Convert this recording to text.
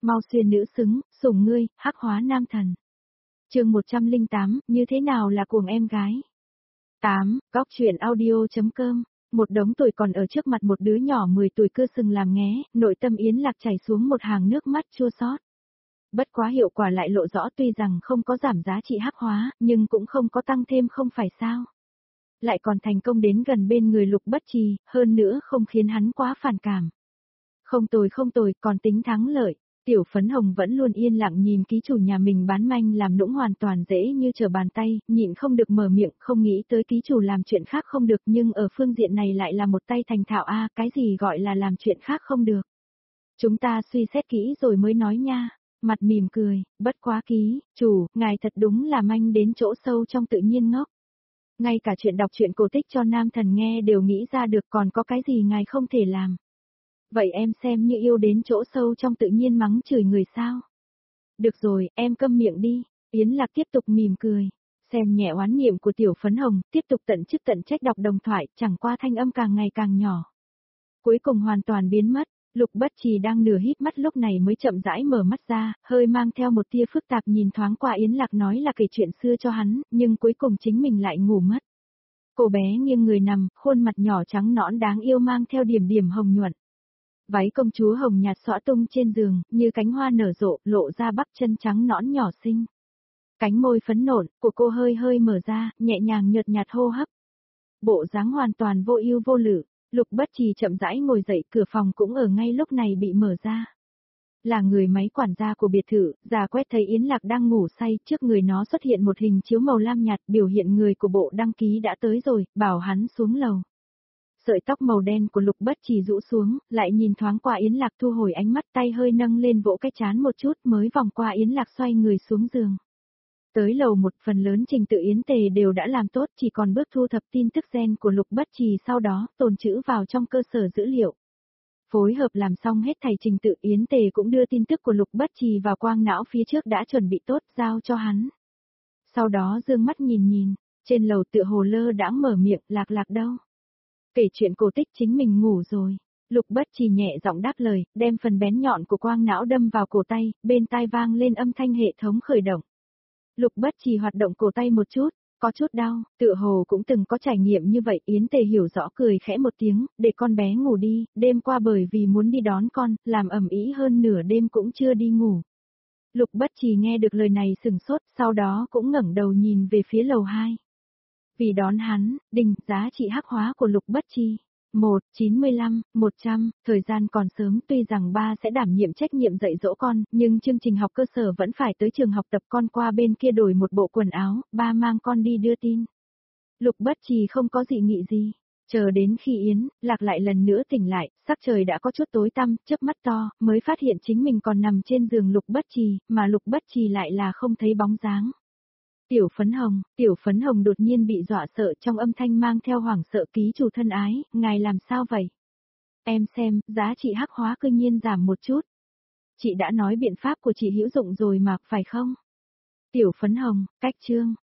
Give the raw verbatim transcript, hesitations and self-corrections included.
mau xuyên nữ xứng, sủng ngươi, hắc hóa nam thần. Chương một trăm lẻ tám, như thế nào là cuồng em gái? tám, góc truyện audio.com. Một đống tuổi còn ở trước mặt một đứa nhỏ mười tuổi cưa sừng làm nghé, nội tâm Yến Lạc chảy xuống một hàng nước mắt chua xót. Bất quá hiệu quả lại lộ rõ, tuy rằng không có giảm giá trị hắc hóa, nhưng cũng không có tăng thêm không phải sao. Lại còn thành công đến gần bên người Lục Bất Trì, hơn nữa không khiến hắn quá phản cảm. Không tồi không tồi, còn tính thắng lợi. Tiểu Phấn Hồng vẫn luôn yên lặng nhìn ký chủ nhà mình bán manh làm nũng hoàn toàn dễ như trở bàn tay, nhịn không được mở miệng, không nghĩ tới ký chủ làm chuyện khác không được, nhưng ở phương diện này lại là một tay thành thạo a, cái gì gọi là làm chuyện khác không được. Chúng ta suy xét kỹ rồi mới nói nha. Mặt mỉm cười, bất quá ký, chủ, ngài thật đúng là manh đến chỗ sâu trong tự nhiên ngốc. Ngay cả chuyện đọc truyện cổ tích cho nam thần nghe đều nghĩ ra được, còn có cái gì ngài không thể làm. Vậy em xem như yêu đến chỗ sâu trong tự nhiên mắng chửi người sao? Được rồi, em câm miệng đi. Yến Lạc tiếp tục mỉm cười. Xem nhẹ oán niệm của Tiểu Phấn Hồng, tiếp tục tận chức tận trách đọc đồng thoại, chẳng qua thanh âm càng ngày càng nhỏ. Cuối cùng hoàn toàn biến mất. Lục Bất Trì đang nửa híp mắt lúc này mới chậm rãi mở mắt ra, hơi mang theo một tia phức tạp nhìn thoáng qua Yến Lạc nói là kể chuyện xưa cho hắn, nhưng cuối cùng chính mình lại ngủ mất. Cô bé nghiêng người nằm, khuôn mặt nhỏ trắng nõn đáng yêu mang theo điểm điểm hồng nhuận. Váy công chúa hồng nhạt xõa tung trên giường, như cánh hoa nở rộ, lộ ra bắp chân trắng nõn nhỏ xinh. Cánh môi phấn nộn của cô hơi hơi mở ra, nhẹ nhàng nhợt nhạt hô hấp. Bộ dáng hoàn toàn vô ưu vô lự. Lục Bất Trì chậm rãi ngồi dậy, cửa phòng cũng ở ngay lúc này bị mở ra. Là người máy quản gia của biệt thự, già quét thấy Yến Lạc đang ngủ say, trước người nó xuất hiện một hình chiếu màu lam nhạt biểu hiện người của bộ đăng ký đã tới rồi, bảo hắn xuống lầu. Sợi tóc màu đen của Lục Bất Trì rũ xuống, lại nhìn thoáng qua Yến Lạc thu hồi ánh mắt, tay hơi nâng lên vỗ cái trán một chút mới vòng qua Yến Lạc xoay người xuống giường. Tới lầu một, phần lớn trình tự Yến Tề đều đã làm tốt, chỉ còn bước thu thập tin tức gen của Lục Bất Trì, sau đó tồn trữ vào trong cơ sở dữ liệu. Phối hợp làm xong hết thảy trình tự, Yến Tề cũng đưa tin tức của Lục Bất Trì vào quang não phía trước đã chuẩn bị tốt, giao cho hắn. Sau đó dương mắt nhìn nhìn, trên lầu tựa hồ lơ đãng mở miệng, Lạc Lạc đâu? Kể chuyện cổ tích chính mình ngủ rồi. Lục Bất Trì nhẹ giọng đáp lời, đem phần bén nhọn của quang não đâm vào cổ tay, bên tai vang lên âm thanh hệ thống khởi động. Lục Bất Trì hoạt động cổ tay một chút, có chút đau, tựa hồ cũng từng có trải nghiệm như vậy. Yến Tề hiểu rõ cười khẽ một tiếng, để con bé ngủ đi, đêm qua bởi vì muốn đi đón con, làm ầm ĩ hơn nửa đêm cũng chưa đi ngủ. Lục Bất Trì nghe được lời này sừng sốt, sau đó cũng ngẩng đầu nhìn về phía lầu hai. Vì đón hắn, đỉnh giá trị hắc hóa của Lục Bất Trì. một, chín mươi lăm, một trăm, thời gian còn sớm, tuy rằng ba sẽ đảm nhiệm trách nhiệm dạy dỗ con, nhưng chương trình học cơ sở vẫn phải tới trường học tập, con qua bên kia đổi một bộ quần áo, ba mang con đi đưa tin. Lục Bất Trì không có dị nghị gì. Chờ đến khi Yến Lạc lại lần nữa tỉnh lại, sắc trời đã có chút tối tăm, chớp mắt to, mới phát hiện chính mình còn nằm trên giường Lục Bất Trì, mà Lục Bất Trì lại là không thấy bóng dáng. Tiểu Phấn Hồng, Tiểu Phấn Hồng đột nhiên bị dọa sợ, trong âm thanh mang theo hoảng sợ, ký chủ thân ái, ngài làm sao vậy? Em xem, giá trị hắc hóa cư nhiên giảm một chút. Chị đã nói biện pháp của chị hữu dụng rồi mà, phải không? Tiểu Phấn Hồng, cách chương.